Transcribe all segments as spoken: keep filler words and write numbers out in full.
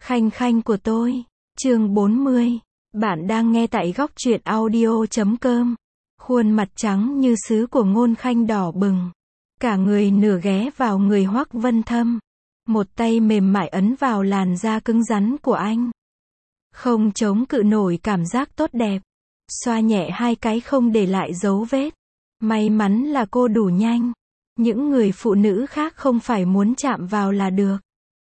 Khanh khanh của tôi. Chương bốn mươi. Bạn đang nghe tại góc truyện audio chấm com. Khuôn mặt trắng như sứ của Ngôn Khanh đỏ bừng. Cả người nửa ghé vào người Hoắc Vân Thâm. Một tay mềm mại ấn vào làn da cứng rắn của anh. Không chống cự nổi cảm giác tốt đẹp. Xoa nhẹ hai cái không để lại dấu vết. May mắn là cô đủ nhanh. Những người phụ nữ khác không phải muốn chạm vào là được.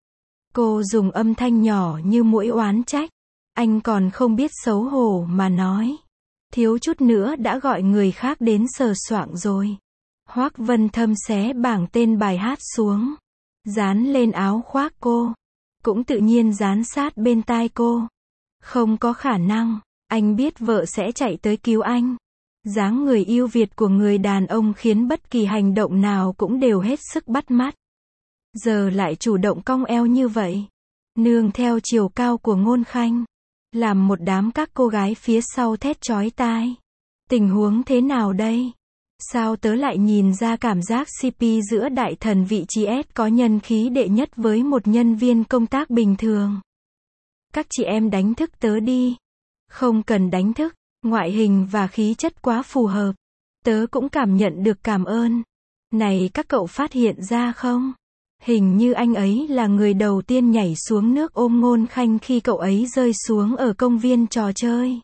Cô dùng âm thanh nhỏ như muỗi oán trách. Anh còn không biết xấu hổ mà nói. Thiếu chút nữa đã gọi người khác đến sờ soạng rồi. Hoắc Vân Thâm xé bảng tên bài hát xuống. Dán lên áo khoác cô. Cũng tự nhiên dán sát bên tai cô. Không có khả năng. Anh biết vợ sẽ chạy tới cứu anh. Dáng người yêu Việt của người đàn ông khiến bất kỳ hành động nào cũng đều hết sức bắt mắt. Giờ lại chủ động cong eo như vậy. Nương theo chiều cao của Ngôn Khanh. Làm một đám các cô gái phía sau thét chói tai. Tình huống thế nào đây? Sao tớ lại nhìn ra cảm giác xê pê giữa đại thần vị trí S có nhân khí đệ nhất với một nhân viên công tác bình thường? Các chị em đánh thức tớ đi. Không cần đánh thức, ngoại hình và khí chất quá phù hợp. Tớ cũng cảm nhận được cảm ơn. Này các cậu phát hiện ra không? Hình như anh ấy là người đầu tiên nhảy xuống nước ôm Ngôn Khanh khi cậu ấy rơi xuống ở công viên trò chơi.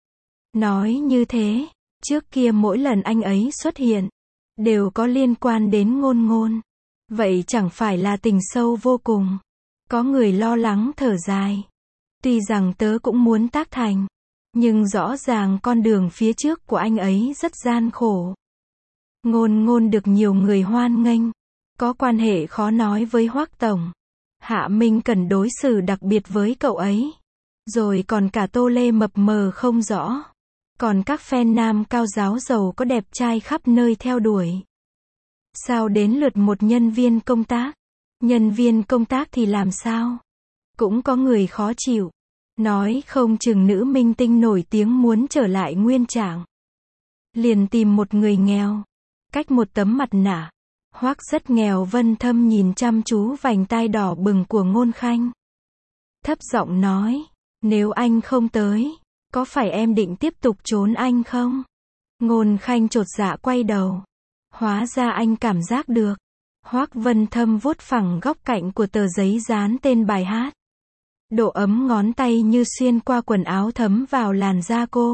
Nói như thế, trước kia mỗi lần anh ấy xuất hiện, đều có liên quan đến Ngôn Ngôn. Vậy chẳng phải là tình sâu vô cùng. Có người lo lắng thở dài. Tuy rằng tớ cũng muốn tác thành, nhưng rõ ràng con đường phía trước của anh ấy rất gian khổ. Ngôn Ngôn được nhiều người hoan nghênh. Có quan hệ khó nói với Hoắc Tổng. Hạ Minh cần đối xử đặc biệt với cậu ấy. Rồi còn cả Tô Lê mập mờ không rõ. Còn các fan nam cao giáo giàu có đẹp trai khắp nơi theo đuổi. Sao đến lượt một nhân viên công tác? Nhân viên công tác thì làm sao? Cũng có người khó chịu. Nói không chừng nữ minh tinh nổi tiếng muốn trở lại nguyên trạng. Liền tìm một người nghèo. Cách một tấm mặt nạ. Hoắc rất nghèo. Vân Thâm nhìn chăm chú vành tai đỏ bừng của Ngôn Khanh. Thấp giọng nói, nếu anh không tới, có phải em định tiếp tục trốn anh không? Ngôn Khanh chột dạ quay đầu. Hóa ra anh cảm giác được. Hoắc Vân Thâm vuốt phẳng góc cạnh của tờ giấy dán tên bài hát. Độ ấm ngón tay như xuyên qua quần áo thấm vào làn da cô.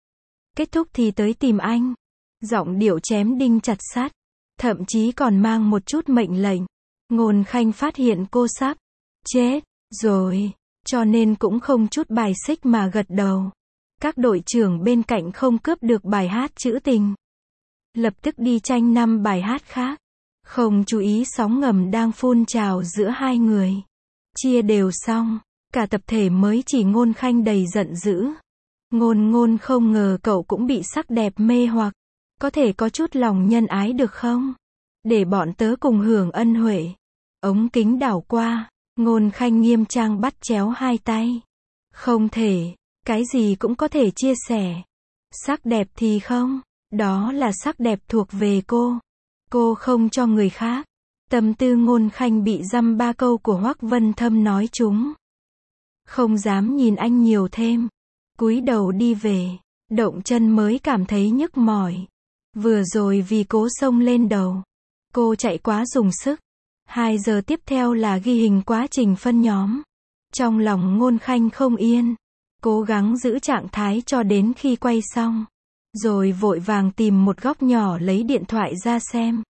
Kết thúc thì tới tìm anh. Giọng điệu chém đinh chặt sắt. Thậm chí còn mang một chút mệnh lệnh. Ngôn Khanh phát hiện cô sắp chết rồi, cho nên cũng không chút bài xích mà gật đầu. Các đội trưởng bên cạnh không cướp được bài hát trữ tình. Lập tức đi tranh năm bài hát khác. Không chú ý sóng ngầm đang phun trào giữa hai người. Chia đều xong, cả tập thể mới chỉ Ngôn Khanh đầy giận dữ. Ngôn Ngôn không ngờ cậu cũng bị sắc đẹp mê hoặc. Có thể có chút lòng nhân ái được không? Để bọn tớ cùng hưởng ân huệ. Ống kính đảo qua, Ngôn Khanh nghiêm trang bắt chéo hai tay. Không thể, cái gì cũng có thể chia sẻ. Sắc đẹp thì không, đó là sắc đẹp thuộc về cô. Cô không cho người khác. Tâm tư Ngôn Khanh bị dăm ba câu của Hoắc Vân Thâm nói trúng. Không dám nhìn anh nhiều thêm. Cúi đầu đi về, động chân mới cảm thấy nhức mỏi. Vừa rồi vì cố xông lên đầu, cô chạy quá dùng sức. Hai giờ tiếp theo là ghi hình quá trình phân nhóm. Trong lòng Ngôn Khanh không yên. Cố gắng giữ trạng thái cho đến khi quay xong. Rồi vội vàng tìm một góc nhỏ lấy điện thoại ra xem.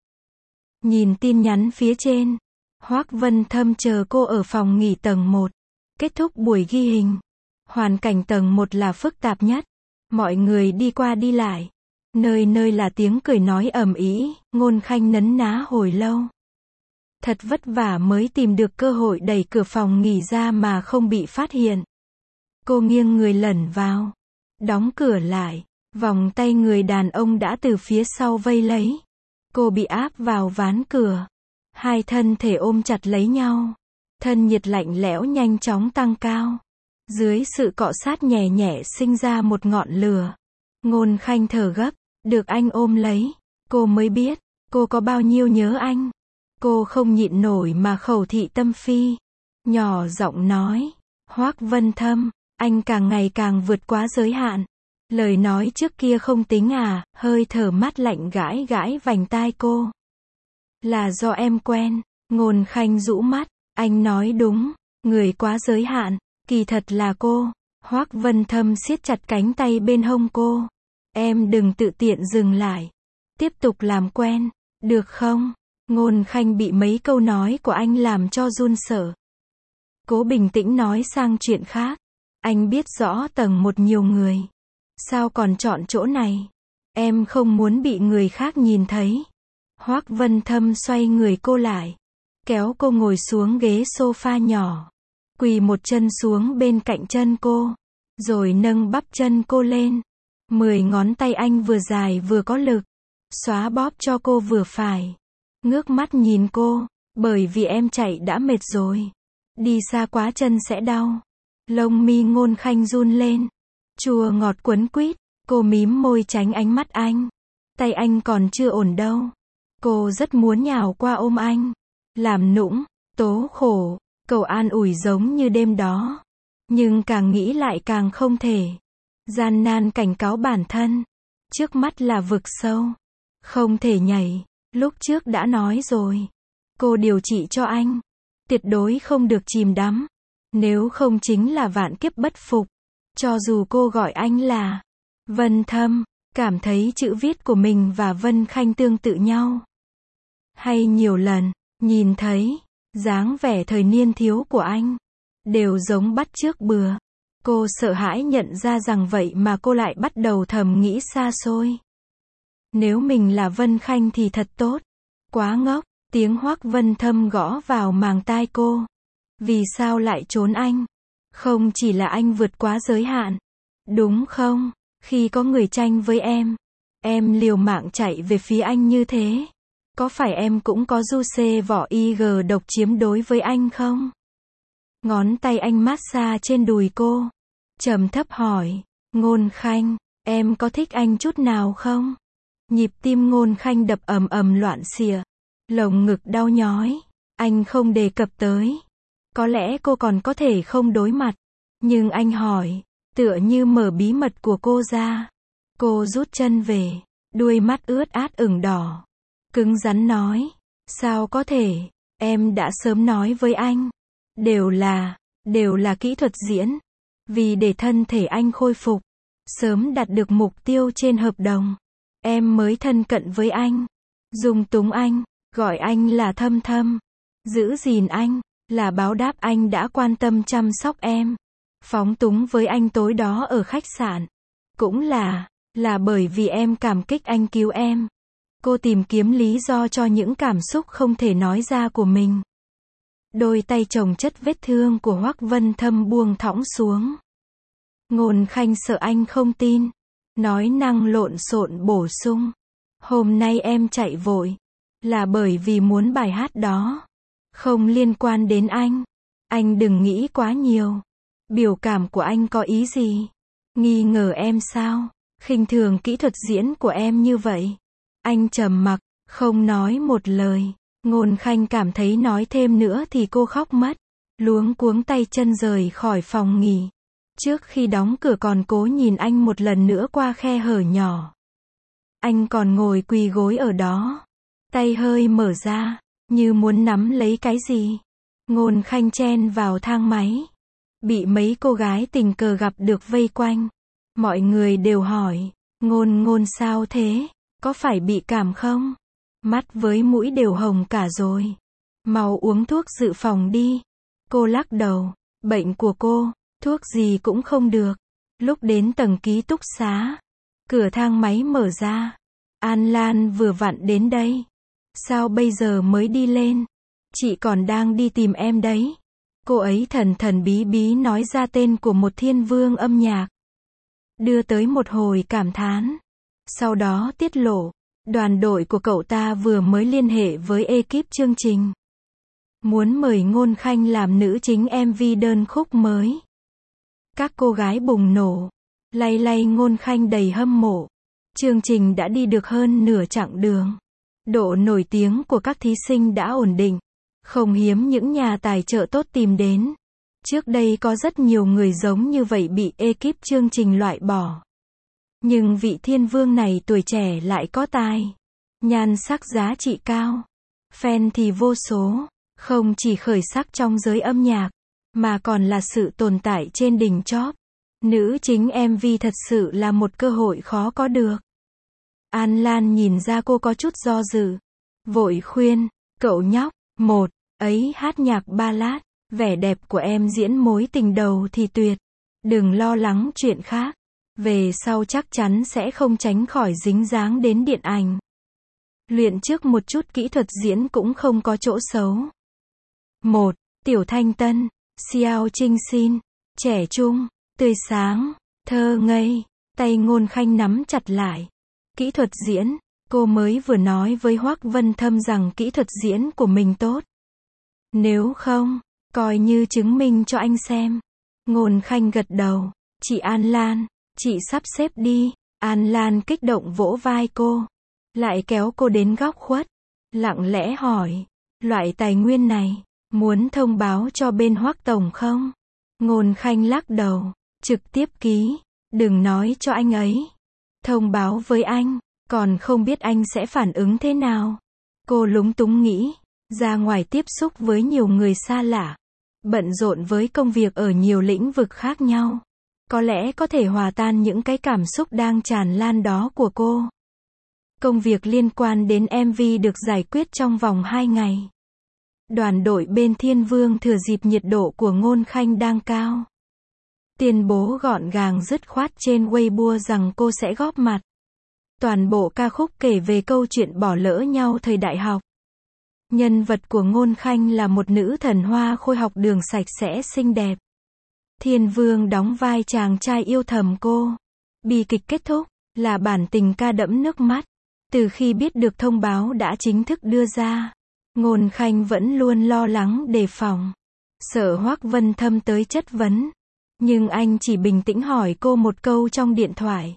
Nhìn tin nhắn phía trên. Hoắc Vân Thâm chờ cô ở phòng nghỉ tầng một. Kết thúc buổi ghi hình. Hoàn cảnh tầng một là phức tạp nhất. Mọi người đi qua đi lại. Nơi nơi là tiếng cười nói ầm ĩ. Ngôn Khanh nấn ná hồi lâu. Thật vất vả mới tìm được cơ hội đẩy cửa phòng nghỉ ra mà không bị phát hiện. Cô nghiêng người lẩn vào. Đóng cửa lại. Vòng tay người đàn ông đã từ phía sau vây lấy. Cô bị áp vào ván cửa. Hai thân thể ôm chặt lấy nhau. Thân nhiệt lạnh lẽo nhanh chóng tăng cao. Dưới sự cọ sát nhẹ nhẹ sinh ra một ngọn lửa. Ngôn Khanh thở gấp. Được anh ôm lấy. Cô mới biết. Cô có bao nhiêu nhớ anh. Cô không nhịn nổi mà khẩu thị tâm phi. Nhỏ giọng nói. Hoác Vân Thâm, anh càng ngày càng vượt quá giới hạn. Lời nói trước kia không tính à, hơi thở mát lạnh gãi gãi vành tai cô. Là do em quen. Ngôn Khanh rũ mắt, anh nói đúng, người quá giới hạn, kỳ thật là cô. Hoác Vân Thâm siết chặt cánh tay bên hông cô. Em đừng tự tiện dừng lại. Tiếp tục làm quen, được không? Ngôn Khanh bị mấy câu nói của anh làm cho run sợ. Cố bình tĩnh nói sang chuyện khác. Anh biết rõ tầng một nhiều người. Sao còn chọn chỗ này? Em không muốn bị người khác nhìn thấy. Hoác Vân Thâm xoay người cô lại. Kéo cô ngồi xuống ghế sofa nhỏ. Quỳ một chân xuống bên cạnh chân cô. Rồi nâng bắp chân cô lên. Mười ngón tay anh vừa dài vừa có lực. Xóa bóp cho cô vừa phải. Ngước mắt nhìn cô. Bởi vì em chạy đã mệt rồi. Đi xa quá chân sẽ đau. Lông mi Ngôn Khanh run lên. Chua ngọt quấn quýt. Cô mím môi tránh ánh mắt anh. Tay anh còn chưa ổn đâu. Cô rất muốn nhào qua ôm anh. Làm nũng, tố khổ, cầu an ủi giống như đêm đó. Nhưng càng nghĩ lại càng không thể. Gian nan cảnh cáo bản thân. Trước mắt là vực sâu. Không thể nhảy. Lúc trước đã nói rồi. Cô điều trị cho anh. Tuyệt đối không được chìm đắm. Nếu không chính là vạn kiếp bất phục. Cho dù cô gọi anh là Vân Thâm, cảm thấy chữ viết của mình và Vân Khanh tương tự nhau. Hay nhiều lần, nhìn thấy, dáng vẻ thời niên thiếu của anh, đều giống bắt chước bừa. Cô sợ hãi nhận ra rằng vậy mà cô lại bắt đầu thầm nghĩ xa xôi. Nếu mình là Vân Khanh thì thật tốt. Quá ngốc, tiếng Hoác Vân Thâm gõ vào màng tai cô. Vì sao lại trốn anh? Không chỉ là anh vượt quá giới hạn. Đúng không? Khi có người tranh với em, em liều mạng chạy về phía anh như thế. Có phải em cũng có du xê vỏ i giê độc chiếm đối với anh không? Ngón tay anh massage trên đùi cô. Trầm thấp hỏi. Ngôn Khanh, em có thích anh chút nào không? Nhịp tim Ngôn Khanh đập ầm ầm loạn xịa. Lồng ngực đau nhói. Anh không đề cập tới. Có lẽ cô còn có thể không đối mặt. Nhưng anh hỏi. Tựa như mở bí mật của cô ra. Cô rút chân về. Đuôi mắt ướt át ửng đỏ. Cứng rắn nói. Sao có thể? Em đã sớm nói với anh. Đều là, đều là kỹ thuật diễn. Vì để thân thể anh khôi phục. Sớm đạt được mục tiêu trên hợp đồng. Em mới thân cận với anh. Dung túng anh. Gọi anh là Thâm Thâm. Giữ gìn anh. Là báo đáp anh đã quan tâm chăm sóc em. Phóng túng với anh tối đó ở khách sạn. Cũng là, là bởi vì em cảm kích anh cứu em. Cô tìm kiếm lý do cho những cảm xúc không thể nói ra của mình. Đôi tay chồng chất vết thương của Hoác Vân Thâm buông thõng xuống. Ngôn Khanh sợ anh không tin. Nói năng lộn xộn bổ sung. Hôm nay em chạy vội. Là bởi vì muốn bài hát đó. Không liên quan đến anh. Anh đừng nghĩ quá nhiều. Biểu cảm của anh có ý gì? Nghi ngờ em sao? Khinh thường kỹ thuật diễn của em như vậy. Anh trầm mặc, không nói một lời. Ngôn Khanh cảm thấy nói thêm nữa thì cô khóc mất. Luống cuống tay chân rời khỏi phòng nghỉ. Trước khi đóng cửa còn cố nhìn anh một lần nữa qua khe hở nhỏ. Anh còn ngồi quỳ gối ở đó. Tay hơi mở ra, như muốn nắm lấy cái gì. Ngôn Khanh chen vào thang máy. Bị mấy cô gái tình cờ gặp được vây quanh. Mọi người đều hỏi. Ngôn ngôn sao thế? Có phải bị cảm không? Mắt với mũi đều hồng cả rồi. Mau uống thuốc dự phòng đi. Cô lắc đầu. Bệnh của cô, thuốc gì cũng không được. Lúc đến tầng ký túc xá, cửa thang máy mở ra. An Lan vừa vặn đến đây. Sao bây giờ mới đi lên? Chị còn đang đi tìm em đấy. Cô ấy thần thần bí bí nói ra tên của một thiên vương âm nhạc. Đưa tới một hồi cảm thán. Sau đó tiết lộ, đoàn đội của cậu ta vừa mới liên hệ với ekip chương trình. Muốn mời Ngôn Khanh làm nữ chính em vê đơn khúc mới. Các cô gái bùng nổ. Lay lay Ngôn Khanh đầy hâm mộ. Chương trình đã đi được hơn nửa chặng đường. Độ nổi tiếng của các thí sinh đã ổn định. Không hiếm những nhà tài trợ tốt tìm đến. Trước đây có rất nhiều người giống như vậy bị ekip chương trình loại bỏ. Nhưng vị thiên vương này tuổi trẻ lại có tài. Nhan sắc giá trị cao. Fan thì vô số. Không chỉ khởi sắc trong giới âm nhạc, mà còn là sự tồn tại trên đỉnh chóp. Nữ chính em vê thật sự là một cơ hội khó có được. An Lan nhìn ra cô có chút do dự. Vội khuyên, cậu nhóc, một, ấy hát nhạc ballad, vẻ đẹp của em diễn mối tình đầu thì tuyệt. Đừng lo lắng chuyện khác. Về sau chắc chắn sẽ không tránh khỏi dính dáng đến điện ảnh. Luyện trước một chút kỹ thuật diễn cũng không có chỗ xấu. một. Tiểu Thanh Tân, Xiao Trinh Xin, trẻ trung, tươi sáng, thơ ngây, tay Ngôn Khanh nắm chặt lại. Kỹ thuật diễn, cô mới vừa nói với Hoắc Vân Thâm rằng kỹ thuật diễn của mình tốt. Nếu không, coi như chứng minh cho anh xem. Ngôn Khanh gật đầu, chị An Lan, chị sắp xếp đi. An Lan kích động vỗ vai cô, lại kéo cô đến góc khuất, lặng lẽ hỏi, loại tài nguyên này, muốn thông báo cho bên Hoắc tổng không? Ngôn Khanh lắc đầu, trực tiếp ký, đừng nói cho anh ấy. Thông báo với anh, còn không biết anh sẽ phản ứng thế nào. Cô lúng túng nghĩ, ra ngoài tiếp xúc với nhiều người xa lạ, bận rộn với công việc ở nhiều lĩnh vực khác nhau. Có lẽ có thể hòa tan những cái cảm xúc đang tràn lan đó của cô. Công việc liên quan đến em vê được giải quyết trong vòng hai ngày. Đoàn đội bên Thiên Vương thừa dịp nhiệt độ của Ngôn Khanh đang cao, tuyên bố gọn gàng dứt khoát trên Weibo rằng cô sẽ góp mặt. Toàn bộ ca khúc kể về câu chuyện bỏ lỡ nhau thời đại học. Nhân vật của Ngôn Khanh là một nữ thần hoa khôi học đường sạch sẽ xinh đẹp. Thiên Vương đóng vai chàng trai yêu thầm cô. Bi kịch kết thúc là bản tình ca đẫm nước mắt. Từ khi biết được thông báo đã chính thức đưa ra, Ngôn Khanh vẫn luôn lo lắng đề phòng, sợ Hoắc Vân Thâm tới chất vấn. Nhưng anh chỉ bình tĩnh hỏi cô một câu trong điện thoại.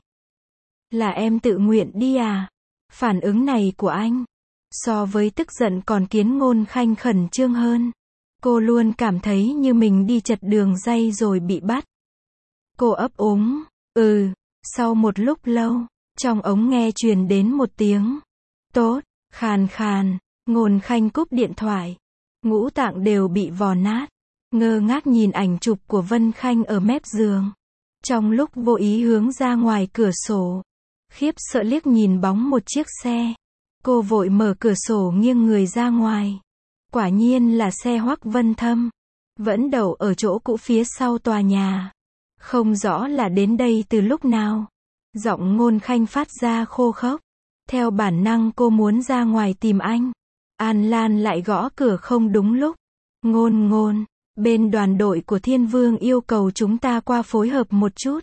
Là em tự nguyện đi à? Phản ứng này của anh, so với tức giận còn khiến Ngôn Khanh khẩn trương hơn. Cô luôn cảm thấy như mình đi chật đường ray rồi bị bắt. Cô ấp úng, ừ, sau một lúc lâu, trong ống nghe truyền đến một tiếng. Tốt, khàn khàn, Ngôn Khanh cúp điện thoại. Ngũ tạng đều bị vò nát. Ngơ ngác nhìn ảnh chụp của Vân Khanh ở mép giường. Trong lúc vô ý hướng ra ngoài cửa sổ, khiếp sợ liếc nhìn bóng một chiếc xe. Cô vội mở cửa sổ nghiêng người ra ngoài. Quả nhiên là xe Hoắc Vân Thâm, vẫn đậu ở chỗ cũ phía sau tòa nhà. Không rõ là đến đây từ lúc nào. Giọng Ngôn Khanh phát ra khô khốc. Theo bản năng cô muốn ra ngoài tìm anh. An Lan lại gõ cửa không đúng lúc. Ngôn ngôn, bên đoàn đội của Thiên Vương yêu cầu chúng ta qua phối hợp một chút.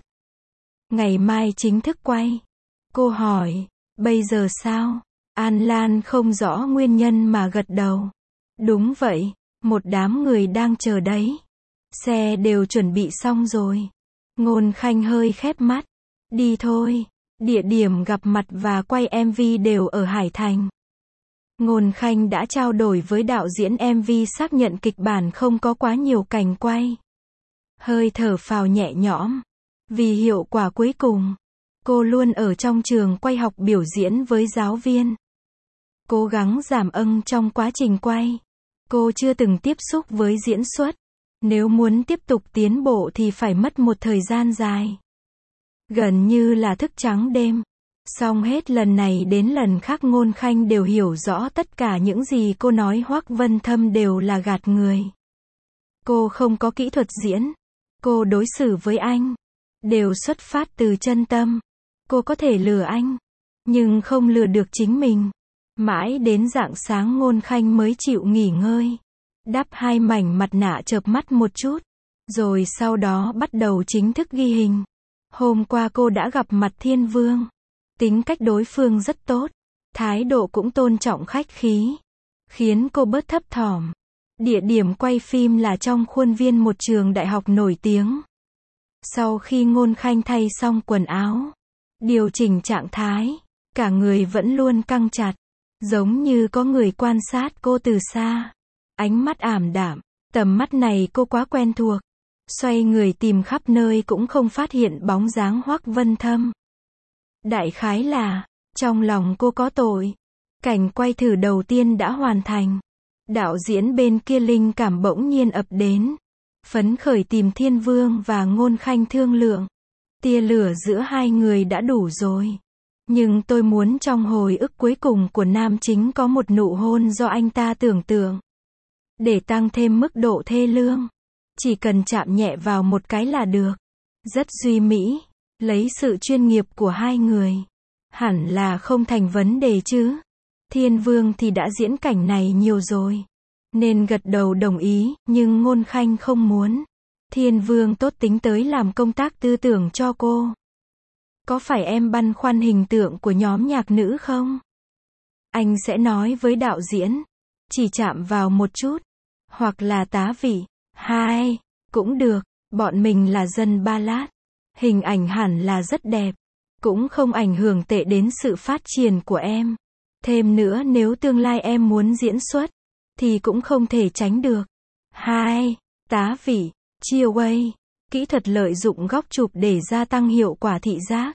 Ngày mai chính thức quay. Cô hỏi, bây giờ sao? An Lan không rõ nguyên nhân mà gật đầu. Đúng vậy, một đám người đang chờ đấy. Xe đều chuẩn bị xong rồi. Ngôn Khanh hơi khép mắt. Đi thôi. Địa điểm gặp mặt và quay em vê đều ở Hải Thành. Ngôn Khanh đã trao đổi với đạo diễn em vê xác nhận kịch bản không có quá nhiều cảnh quay. Hơi thở phào nhẹ nhõm. Vì hiệu quả cuối cùng, cô luôn ở trong trường quay học biểu diễn với giáo viên. Cố gắng giảm âng trong quá trình quay. Cô chưa từng tiếp xúc với diễn xuất. Nếu muốn tiếp tục tiến bộ thì phải mất một thời gian dài. Gần như là thức trắng đêm. Song hết lần này đến lần khác Ngôn Khanh đều hiểu rõ tất cả những gì cô nói Hoắc Vân Thâm đều là gạt người. Cô không có kỹ thuật diễn. Cô đối xử với anh đều xuất phát từ chân tâm. Cô có thể lừa anh, nhưng không lừa được chính mình. Mãi đến rạng sáng Ngôn Khanh mới chịu nghỉ ngơi. Đắp hai mảnh mặt nạ chợp mắt một chút. Rồi sau đó bắt đầu chính thức ghi hình. Hôm qua cô đã gặp mặt Thiên Vương. Tính cách đối phương rất tốt. Thái độ cũng tôn trọng khách khí. Khiến cô bớt thấp thỏm. Địa điểm quay phim là trong khuôn viên một trường đại học nổi tiếng. Sau khi Ngôn Khanh thay xong quần áo, điều chỉnh trạng thái, cả người vẫn luôn căng chặt. Giống như có người quan sát cô từ xa. Ánh mắt ảm đạm. Tầm mắt này cô quá quen thuộc. Xoay người tìm khắp nơi cũng không phát hiện bóng dáng Hoắc Vân Thâm. Đại khái là, trong lòng cô có tội. Cảnh quay thử đầu tiên đã hoàn thành. Đạo diễn bên kia linh cảm bỗng nhiên ập đến. Phấn khởi tìm Thiên Vương và Ngôn Khanh thương lượng. Tia lửa giữa hai người đã đủ rồi. Nhưng tôi muốn trong hồi ức cuối cùng của nam chính có một nụ hôn do anh ta tưởng tượng. Để tăng thêm mức độ thê lương. Chỉ cần chạm nhẹ vào một cái là được. Rất duy mỹ. Lấy sự chuyên nghiệp của hai người. Hẳn là không thành vấn đề chứ. Thiên Vương thì đã diễn cảnh này nhiều rồi. Nên gật đầu đồng ý, nhưng Ngôn Khanh không muốn. Thiên Vương tốt tính tới làm công tác tư tưởng cho cô. Có phải em băn khoăn hình tượng của nhóm nhạc nữ không? Anh sẽ nói với đạo diễn. Chỉ chạm vào một chút. Hoặc là tá vị. Hai. Cũng được. Bọn mình là dân ballad. Hình ảnh hẳn là rất đẹp. Cũng không ảnh hưởng tệ đến sự phát triển của em. Thêm nữa nếu tương lai em muốn diễn xuất. Thì cũng không thể tránh được. Hai. Tá vị. Chia way. Kỹ thuật lợi dụng góc chụp để gia tăng hiệu quả thị giác.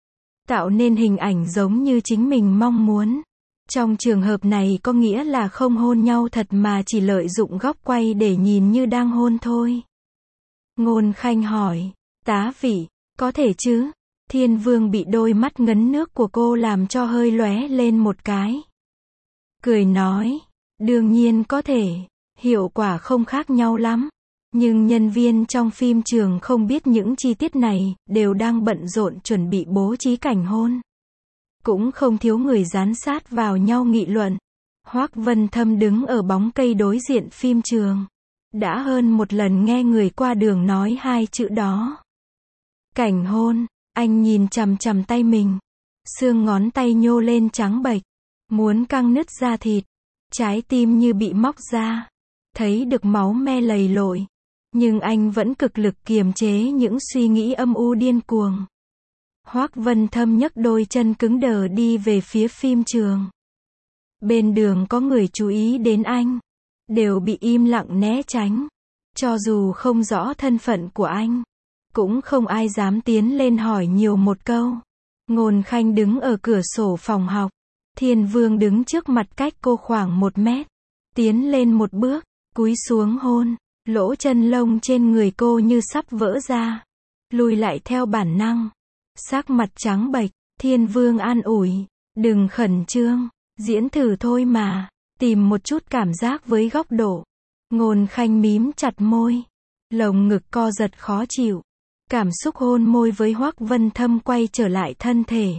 Tạo nên hình ảnh giống như chính mình mong muốn. Trong trường hợp này có nghĩa là không hôn nhau thật mà chỉ lợi dụng góc quay để nhìn như đang hôn thôi. Ngôn Khanh hỏi. Tá vị. Có thể chứ? Thiên Vương bị đôi mắt ngấn nước của cô làm cho hơi lóe lên một cái. Cười nói. Đương nhiên có thể. Hiệu quả không khác nhau lắm. Nhưng nhân viên trong phim trường không biết những chi tiết này, đều đang bận rộn chuẩn bị bố trí cảnh hôn. Cũng không thiếu người dán sát vào nhau nghị luận. Hoắc Vân Thâm đứng ở bóng cây đối diện phim trường. Đã hơn một lần nghe người qua đường nói hai chữ đó. Cảnh hôn, anh nhìn chằm chằm tay mình. Xương ngón tay nhô lên trắng bệch. Muốn căng nứt da thịt. Trái tim như bị móc ra. Thấy được máu me lầy lội. Nhưng anh vẫn cực lực kiềm chế những suy nghĩ âm u điên cuồng. Hoắc Vân Thâm nhấc đôi chân cứng đờ đi về phía phim trường. Bên đường có người chú ý đến anh. Đều bị im lặng né tránh. Cho dù không rõ thân phận của anh. Cũng không ai dám tiến lên hỏi nhiều một câu. Ngôn Khanh đứng ở cửa sổ phòng học. Thiên Vương đứng trước mặt cách cô khoảng một mét. Tiến lên một bước, cúi xuống hôn. Lỗ chân lông trên người cô như sắp vỡ ra. Lùi lại theo bản năng. Sắc mặt trắng bệch. Thiên Vương an ủi. Đừng khẩn trương. Diễn thử thôi mà. Tìm một chút cảm giác với góc độ. Ngôn Khanh mím chặt môi. Lồng ngực co giật khó chịu. Cảm xúc hôn môi với Hoắc Vân Thâm quay trở lại thân thể.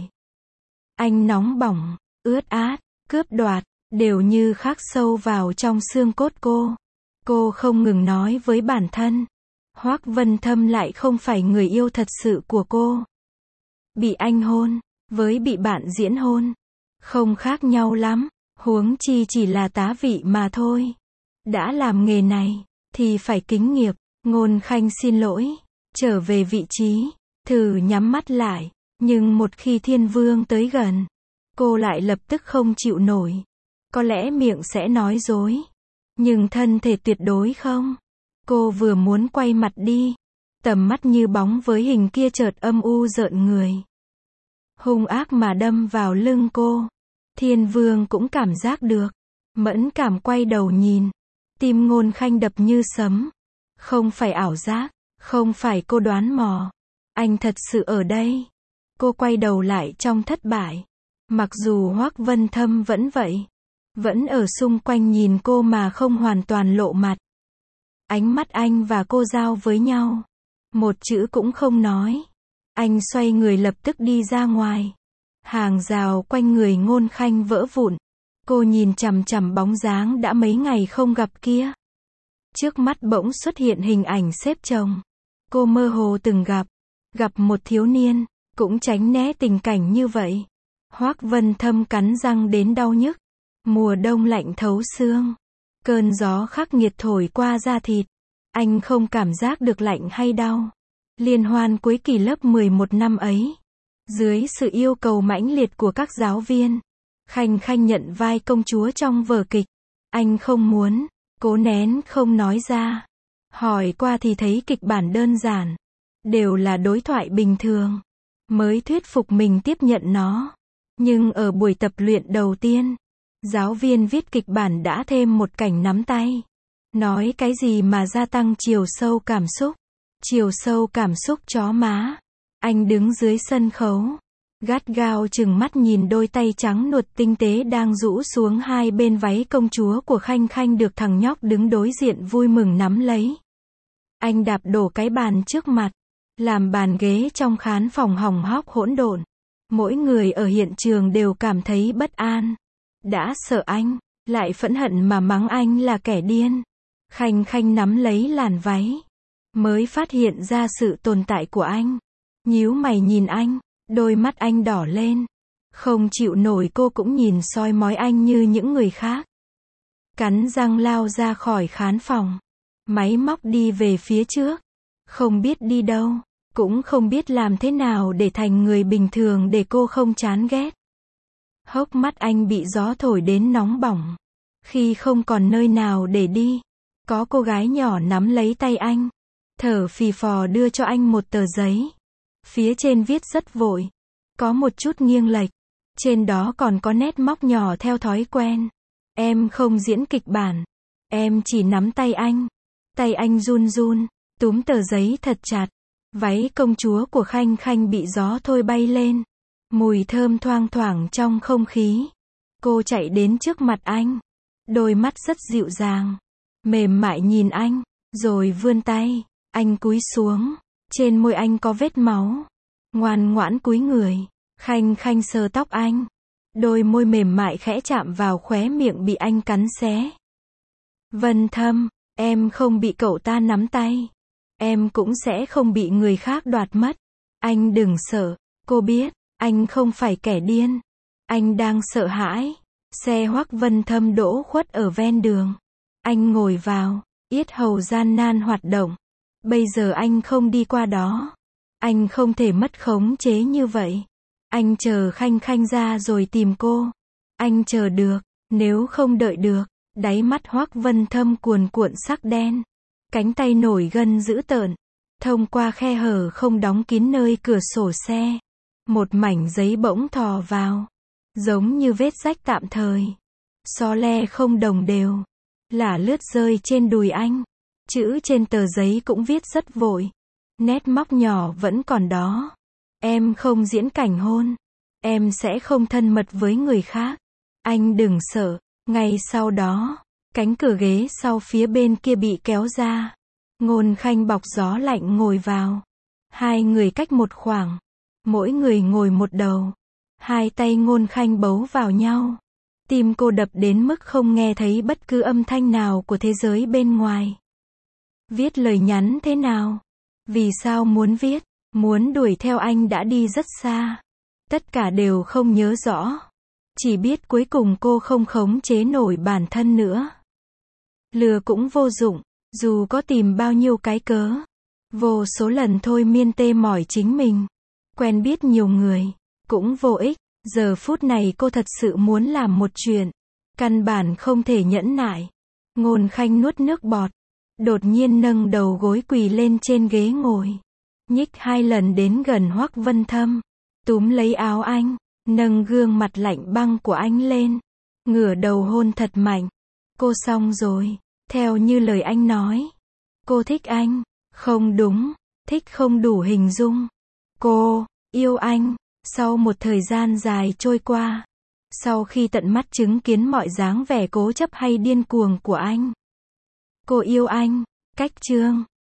Anh nóng bỏng, ướt át, cướp đoạt, đều như khắc sâu vào trong xương cốt cô. Cô không ngừng nói với bản thân. Hoắc Vân Thâm lại không phải người yêu thật sự của cô. Bị anh hôn, với bị bạn diễn hôn. Không khác nhau lắm, huống chi chỉ là tá vị mà thôi. Đã làm nghề này, thì phải kính nghiệp. Ngôn Khanh xin lỗi. Trở về vị trí, thử nhắm mắt lại. Nhưng một khi Thiên Vương tới gần, cô lại lập tức không chịu nổi. Có lẽ miệng sẽ nói dối. Nhưng thân thể tuyệt đối không. Cô vừa muốn quay mặt đi. Tầm mắt như bóng với hình kia chợt âm u rợn người. Hung ác mà đâm vào lưng cô. Thiên Vương cũng cảm giác được. Mẫn cảm quay đầu nhìn. Tim Ngôn Khanh đập như sấm. Không phải ảo giác. Không phải cô đoán mò. Anh thật sự ở đây. Cô quay đầu lại trong thất bại. Mặc dù Hoắc Vân Thâm vẫn vậy. Vẫn ở xung quanh nhìn cô mà không hoàn toàn lộ mặt. Ánh mắt anh và cô giao với nhau. Một chữ cũng không nói. Anh xoay người lập tức đi ra ngoài. Hàng rào quanh người Ngôn Khanh vỡ vụn. Cô nhìn chằm chằm bóng dáng đã mấy ngày không gặp kia. Trước mắt bỗng xuất hiện hình ảnh xếp chồng. Cô mơ hồ từng gặp. Gặp một thiếu niên. Cũng tránh né tình cảnh như vậy. Hoắc Vân Thâm cắn răng đến đau nhức. Mùa đông lạnh thấu xương. Cơn gió khắc nghiệt thổi qua da thịt. Anh không cảm giác được lạnh hay đau. Liên hoan cuối kỳ lớp mười một năm ấy. Dưới sự yêu cầu mãnh liệt của các giáo viên. Khanh Khanh nhận vai công chúa trong vở kịch. Anh không muốn. Cố nén không nói ra. Hỏi qua thì thấy kịch bản đơn giản. Đều là đối thoại bình thường. Mới thuyết phục mình tiếp nhận nó. Nhưng ở buổi tập luyện đầu tiên, giáo viên viết kịch bản đã thêm một cảnh nắm tay. Nói cái gì mà gia tăng chiều sâu cảm xúc. Chiều sâu cảm xúc chó má. Anh đứng dưới sân khấu. Gắt gao chừng mắt nhìn đôi tay trắng nuột tinh tế đang rũ xuống hai bên váy công chúa của Khanh Khanh được thằng nhóc đứng đối diện vui mừng nắm lấy. Anh đạp đổ cái bàn trước mặt. Làm bàn ghế trong khán phòng hỏng hóc hỗn độn. Mỗi người ở hiện trường đều cảm thấy bất an. Đã sợ anh, lại phẫn hận mà mắng anh là kẻ điên. Khanh Khanh nắm lấy làn váy. Mới phát hiện ra sự tồn tại của anh. Nhíu mày nhìn anh, đôi mắt anh đỏ lên. Không chịu nổi cô cũng nhìn soi mói anh như những người khác. Cắn răng lao ra khỏi khán phòng. Máy móc đi về phía trước. Không biết đi đâu, cũng không biết làm thế nào để thành người bình thường để cô không chán ghét. Hốc mắt anh bị gió thổi đến nóng bỏng. Khi không còn nơi nào để đi, có cô gái nhỏ nắm lấy tay anh, thở phì phò đưa cho anh một tờ giấy. Phía trên viết rất vội, có một chút nghiêng lệch, trên đó còn có nét móc nhỏ theo thói quen. Em không diễn kịch bản, em chỉ nắm tay anh. Tay anh run run, túm tờ giấy thật chặt. Váy công chúa của Khanh Khanh bị gió thôi bay lên. Mùi thơm thoang thoảng trong không khí. Cô chạy đến trước mặt anh. Đôi mắt rất dịu dàng. Mềm mại nhìn anh. Rồi vươn tay. Anh cúi xuống. Trên môi anh có vết máu. Ngoan ngoãn cúi người. Khanh Khanh sờ tóc anh. Đôi môi mềm mại khẽ chạm vào khóe miệng bị anh cắn xé. Vân Thâm, em không bị cậu ta nắm tay. Em cũng sẽ không bị người khác đoạt mất. Anh đừng sợ. Cô biết, anh không phải kẻ điên. Anh đang sợ hãi. Xe Hoắc Vân Thâm đỗ khuất ở ven đường. Anh ngồi vào, yết hầu gian nan hoạt động. Bây giờ anh không đi qua đó. Anh không thể mất khống chế như vậy. Anh chờ Khanh Khanh ra rồi tìm cô. Anh chờ được, nếu không đợi được. Đáy mắt Hoắc Vân Thâm cuồn cuộn sắc đen. Cánh tay nổi gân dữ tợn. Thông qua khe hở không đóng kín nơi cửa sổ xe. Một mảnh giấy bỗng thò vào. Giống như vết rách tạm thời. Xó le không đồng đều. Lả lướt rơi trên đùi anh. Chữ trên tờ giấy cũng viết rất vội. Nét móc nhỏ vẫn còn đó. Em không diễn cảnh hôn. Em sẽ không thân mật với người khác. Anh đừng sợ. Ngay sau đó, cánh cửa ghế sau phía bên kia bị kéo ra. Ngôn Khanh bọc gió lạnh ngồi vào. Hai người cách một khoảng. Mỗi người ngồi một đầu. Hai tay Ngôn Khanh bấu vào nhau. Tim cô đập đến mức không nghe thấy bất cứ âm thanh nào của thế giới bên ngoài. Viết lời nhắn thế nào? Vì sao muốn viết? Muốn đuổi theo anh đã đi rất xa. Tất cả đều không nhớ rõ. Chỉ biết cuối cùng cô không khống chế nổi bản thân nữa. Lừa cũng vô dụng, dù có tìm bao nhiêu cái cớ. Vô số lần thôi miên tê mỏi chính mình. Quen biết nhiều người, cũng vô ích. Giờ phút này cô thật sự muốn làm một chuyện. Căn bản không thể nhẫn nại. Ngôn Khanh nuốt nước bọt. Đột nhiên nâng đầu gối quỳ lên trên ghế ngồi. Nhích hai lần đến gần Hoắc Vân Thâm. Túm lấy áo anh. Nâng gương mặt lạnh băng của anh lên. Ngửa đầu hôn thật mạnh. Cô xong rồi. Theo như lời anh nói. Cô thích anh. Không đúng. Thích không đủ hình dung. Cô yêu anh. Sau một thời gian dài trôi qua. Sau khi tận mắt chứng kiến mọi dáng vẻ cố chấp hay điên cuồng của anh. Cô yêu anh. Cách chương